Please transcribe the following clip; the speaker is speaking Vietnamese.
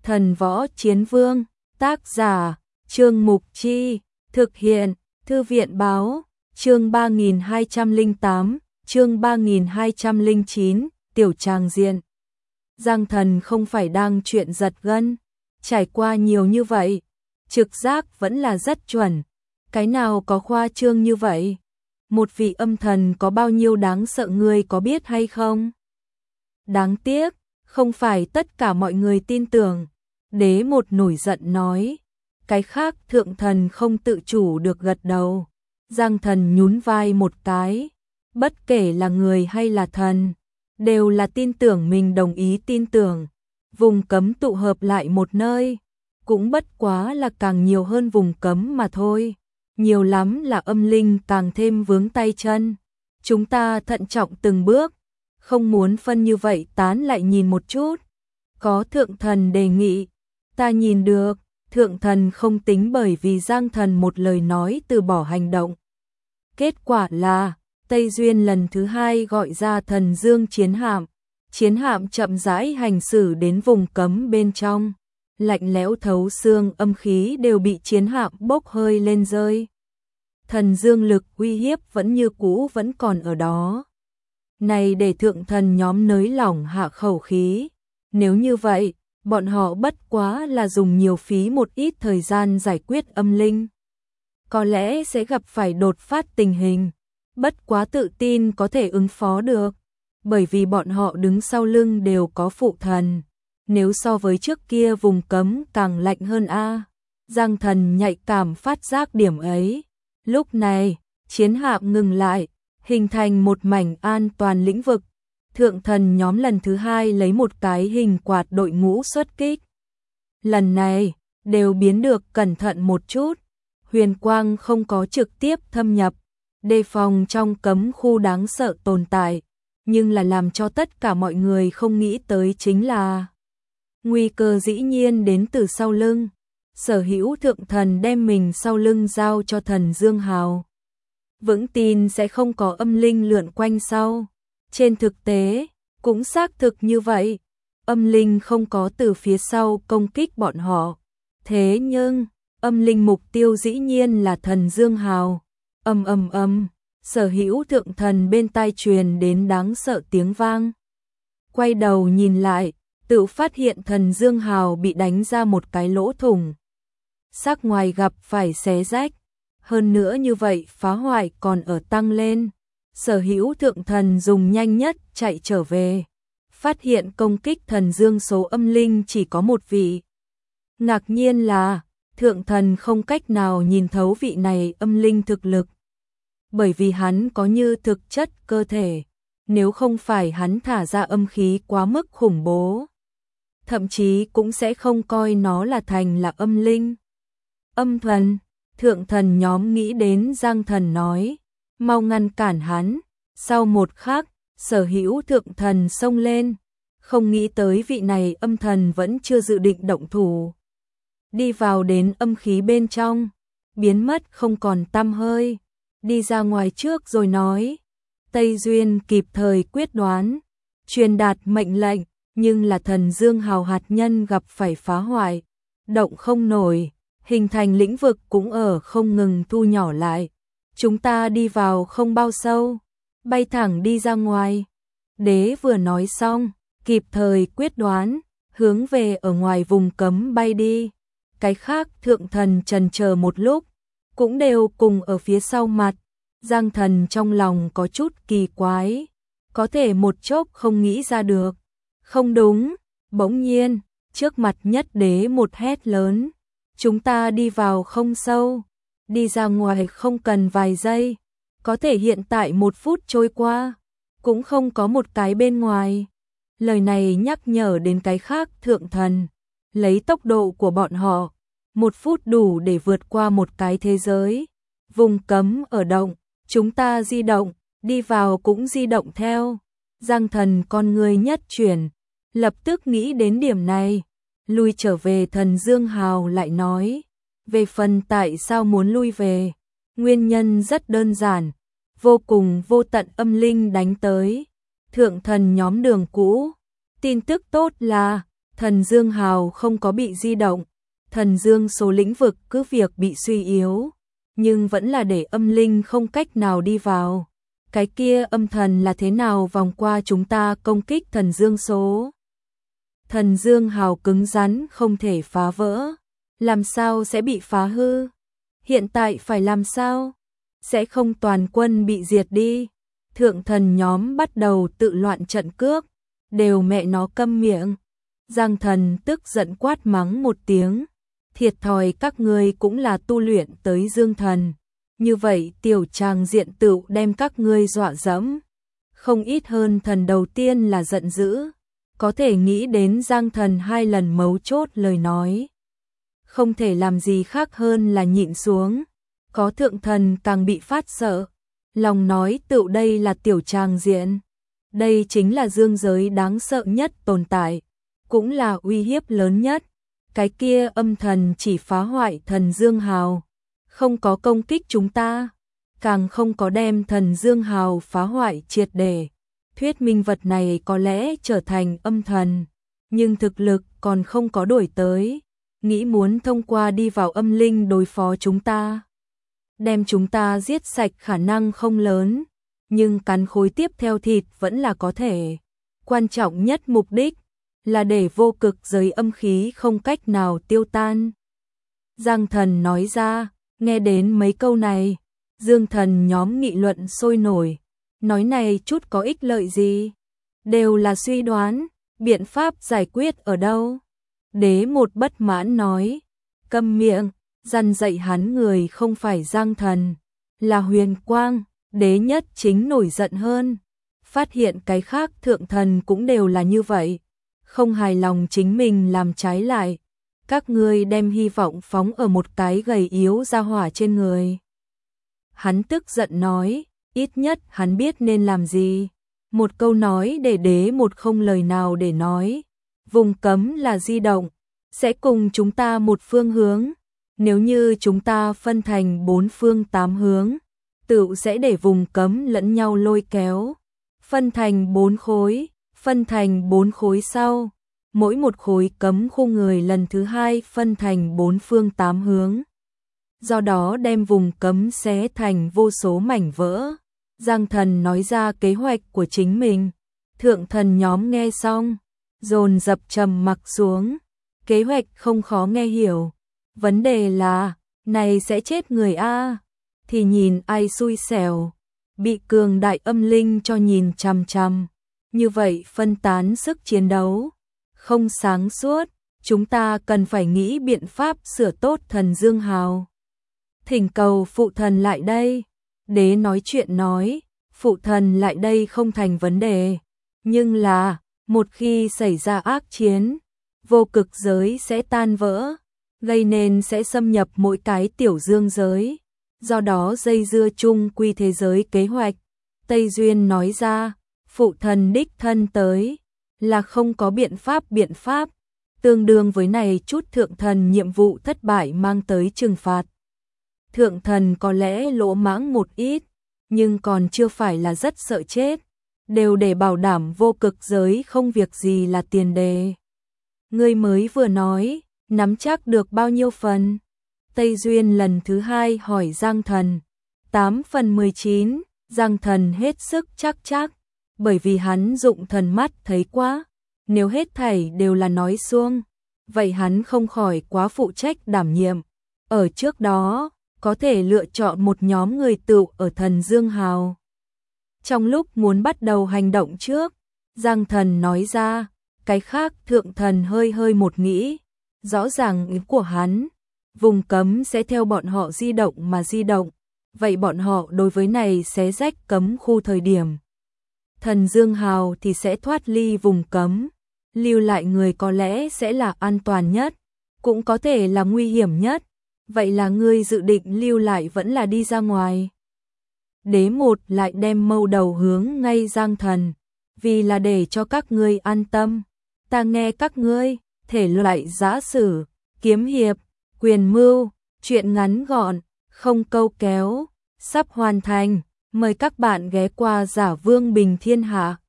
Thần Võ Chiến Vương, tác giả, Trương Mục Chi, thực hiện, Thư viện Báo, chương 3208, chương 3209, tiểu tràng diện. Giang Thần không phải đang chuyện giật gân, trải qua nhiều như vậy, trực giác vẫn là rất chuẩn, cái nào có khoa trương như vậy? Một vị âm thần có bao nhiêu đáng sợ người có biết hay không? Đáng tiếc, không phải tất cả mọi người tin tưởng. Đế một nổi giận nói, cái khác thượng thần không tự chủ được gật đầu. Giang Thần nhún vai một cái, bất kể là người hay là thần, đều là tin tưởng mình đồng ý tin tưởng. Vùng cấm tụ hợp lại một nơi, cũng bất quá là càng nhiều hơn vùng cấm mà thôi. Nhiều lắm là âm linh càng thêm vướng tay chân. Chúng ta thận trọng từng bước, không muốn phân như vậy tán lại nhìn một chút. Có thượng thần đề nghị, ta nhìn được, thượng thần không tính bởi vì Giang Thần một lời nói từ bỏ hành động. Kết quả là, Tây Duyên lần thứ hai gọi ra thần dương chiến hạm chậm rãi hành xử đến vùng cấm bên trong. Lạnh lẽo thấu xương âm khí đều bị chiến hạm bốc hơi lên rơi. Thần dương lực uy hiếp vẫn như cũ vẫn còn ở đó. Này để thượng thần nhóm nới lỏng hạ khẩu khí. Nếu như vậy, bọn họ bất quá là dùng nhiều phí một ít thời gian giải quyết âm linh. Có lẽ sẽ gặp phải đột phát tình hình, bất quá tự tin có thể ứng phó được, bởi vì bọn họ đứng sau lưng đều có phụ thần. Nếu so với trước kia vùng cấm càng lạnh hơn a. Giang Thần nhạy cảm phát giác điểm ấy. Lúc này, chiến hạm ngừng lại, hình thành một mảnh an toàn lĩnh vực. Thượng thần nhóm lần thứ hai lấy một cái hình quạt đội ngũ xuất kích. Lần này, đều biến được cẩn thận một chút. Huyền quang không có trực tiếp thâm nhập, đề phòng trong cấm khu đáng sợ tồn tại. Nhưng là làm cho tất cả mọi người không nghĩ tới chính là nguy cơ dĩ nhiên đến từ sau lưng. Sở hữu thượng thần đem mình sau lưng giao cho thần Dương Hào. Vững tin sẽ không có âm linh lượn quanh sau. Trên thực tế, cũng xác thực như vậy. Âm linh không có từ phía sau công kích bọn họ. Thế nhưng, âm linh mục tiêu dĩ nhiên là thần Dương Hào. Sở hữu thượng thần bên tai truyền đến đáng sợ tiếng vang. Quay đầu nhìn lại, tự phát hiện thần Dương Hào bị đánh ra một cái lỗ thủng. Sắc ngoài gặp phải xé rách, hơn nữa như vậy phá hoại còn ở tăng lên. Sở hữu thượng thần dùng nhanh nhất chạy trở về, phát hiện công kích thần dương số âm linh chỉ có một vị. Ngạc nhiên là, thượng thần không cách nào nhìn thấu vị này âm linh thực lực. Bởi vì hắn có như thực chất cơ thể, nếu không phải hắn thả ra âm khí quá mức khủng bố. Thậm chí cũng sẽ không coi nó là thành là âm linh. Âm thần, thượng thần nhóm nghĩ đến Giang Thần nói, mau ngăn cản hắn. Sau một khắc, sở hữu thượng thần xông lên, không nghĩ tới vị này âm thần vẫn chưa dự định động thủ. Đi vào đến âm khí bên trong, biến mất không còn tăm hơi, đi ra ngoài trước rồi nói. Tây Duyên kịp thời quyết đoán, truyền đạt mệnh lệnh, nhưng là thần Dương Hào hạt nhân gặp phải phá hoại, động không nổi, hình thành lĩnh vực cũng ở không ngừng thu nhỏ lại. Chúng ta đi vào không bao sâu, bay thẳng đi ra ngoài. Đế vừa nói xong, kịp thời quyết đoán, hướng về ở ngoài vùng cấm bay đi. Cái khác thượng thần chần chờ một lúc, cũng đều cùng ở phía sau mặt. Giang Thần trong lòng có chút kỳ quái, có thể một chốc không nghĩ ra được. Không đúng, bỗng nhiên, trước mặt nhất đế một hét lớn. Chúng ta đi vào không sâu, đi ra ngoài không cần vài giây, có thể hiện tại 1 phút trôi qua, cũng không có một cái bên ngoài. Lời này nhắc nhở đến cái khác thượng thần, lấy tốc độ của bọn họ, 1 phút đủ để vượt qua một cái thế giới. Vùng cấm ở động, chúng ta di động, đi vào cũng di động theo. Giang Thần con người nhất chuyển, lập tức nghĩ đến điểm này. Lui trở về thần Dương Hào lại nói, về phần tại sao muốn lui về, nguyên nhân rất đơn giản, vô cùng vô tận âm linh đánh tới. Thượng thần nhóm đường cũ, tin tức tốt là Thần Dương Hào không có bị di động, thần dương số lĩnh vực cứ việc bị suy yếu, nhưng vẫn là để âm linh không cách nào đi vào. Cái kia âm thần là thế nào vòng qua chúng ta công kích thần dương số? Thần Dương Hào cứng rắn không thể phá vỡ, làm sao sẽ bị phá hư? Hiện tại phải làm sao? Sẽ không toàn quân bị diệt đi. Thượng thần nhóm bắt đầu tự loạn trận cước, đều mẹ nó câm miệng. Giang thần tức giận quát mắng một tiếng, thiệt thòi các ngươi cũng là tu luyện tới dương thần. Như vậy tiểu tràng diện tựu đem các ngươi dọa dẫm. Không ít hơn thần đầu tiên là giận dữ, có thể nghĩ đến Giang thần 2 lần mấu chốt lời nói. Không thể làm gì khác hơn là nhịn xuống, có thượng thần càng bị phát sợ. Lòng nói tựu đây là tiểu tràng diện. Đây chính là dương giới đáng sợ nhất tồn tại, cũng là uy hiếp lớn nhất. Cái kia âm thần chỉ phá hoại thần Dương Hào, không có công kích chúng ta, càng không có đem thần Dương Hào phá hoại triệt để. Thuyết minh vật này có lẽ trở thành âm thần, nhưng thực lực còn không có đổi tới, nghĩ muốn thông qua đi vào âm linh đối phó chúng ta. Đem chúng ta giết sạch khả năng không lớn, nhưng cắn khối tiếp theo thịt vẫn là có thể. Quan trọng nhất mục đích là để vô cực giới âm khí không cách nào tiêu tan. Giang thần nói ra, nghe đến mấy câu này, dương thần nhóm nghị luận sôi nổi, nói này chút có ích lợi gì? Đều là suy đoán, biện pháp giải quyết ở đâu? Đế một bất mãn nói, câm miệng, dằn dạy hắn người không phải Giang thần, là Huyền Quang. Đế nhất chính nổi giận hơn, phát hiện cái khác thượng thần cũng đều là như vậy, không hài lòng chính mình làm trái lại. Các ngươi đem hy vọng phóng ở một cái gầy yếu ra hỏa trên người. Hắn tức giận nói, ít nhất hắn biết nên làm gì. Một câu nói để đế một không lời nào để nói. Vùng cấm là di động, sẽ cùng chúng ta một phương hướng. Nếu như chúng ta phân thành 4 phương 8 hướng, tựu sẽ để vùng cấm lẫn nhau lôi kéo. Phân thành 4 khối, phân thành 4 khối sau. Mỗi một khối cấm khu người lần thứ 2 phân thành 4 phương 8 hướng. Do đó đem vùng cấm xé thành vô số mảnh vỡ. Giang thần nói ra kế hoạch của chính mình. Thượng thần nhóm nghe xong, dồn dập trầm mặc xuống. Kế hoạch không khó nghe hiểu. Vấn đề là, này sẽ chết người a, thì nhìn ai xui xẻo. Bị cường đại âm linh cho nhìn chằm chằm. Như vậy phân tán sức chiến đấu. Không sáng suốt, chúng ta cần phải nghĩ biện pháp sửa tốt thần Dương Hào. Thỉnh cầu phụ thần lại đây. Đế nói chuyện nói, phụ thần lại đây không thành vấn đề. Nhưng là, một khi xảy ra ác chiến, vô cực giới sẽ tan vỡ, gây nên sẽ xâm nhập mỗi cái tiểu dương giới. Do đó dây dưa chung quy thế giới kế hoạch. Tây Duyên nói ra, phụ thần đích thân tới, là không có biện pháp, tương đương với này chút thượng thần nhiệm vụ thất bại mang tới trừng phạt. Thượng thần có lẽ lỗ mãng một ít, nhưng còn chưa phải là rất sợ chết, đều để bảo đảm vô cực giới không việc gì là tiền đề. Ngươi mới vừa nói, nắm chắc được bao nhiêu phần? Tây Duyên lần thứ 2 hỏi Giang thần. 8/19, Giang thần hết sức chắc, bởi vì hắn dụng thần mắt thấy quá. Nếu hết thảy đều là nói suông, vậy hắn không khỏi quá phụ trách đảm nhiệm. Ở trước đó, có thể lựa chọn một nhóm người tựu ở thần Dương Hào. Trong lúc muốn bắt đầu hành động trước, Giang thần nói ra, cái khác thượng thần hơi một nghĩ, rõ ràng ý của hắn, vùng cấm sẽ theo bọn họ di động mà di động, vậy bọn họ đối với này xé rách cấm khu thời điểm. Thần Dương Hào thì sẽ thoát ly vùng cấm, lưu lại người có lẽ sẽ là an toàn nhất, cũng có thể là nguy hiểm nhất, vậy là ngươi dự định lưu lại vẫn là đi ra ngoài. Đế một lại đem mâu đầu hướng ngay Giang thần, vì là để cho các ngươi an tâm, ta nghe các ngươi, thể loại giã sử, kiếm hiệp, quyền mưu, chuyện ngắn gọn, không câu kéo, sắp hoàn thành, mời các bạn ghé qua Giả Vương Bình Thiên Hạ.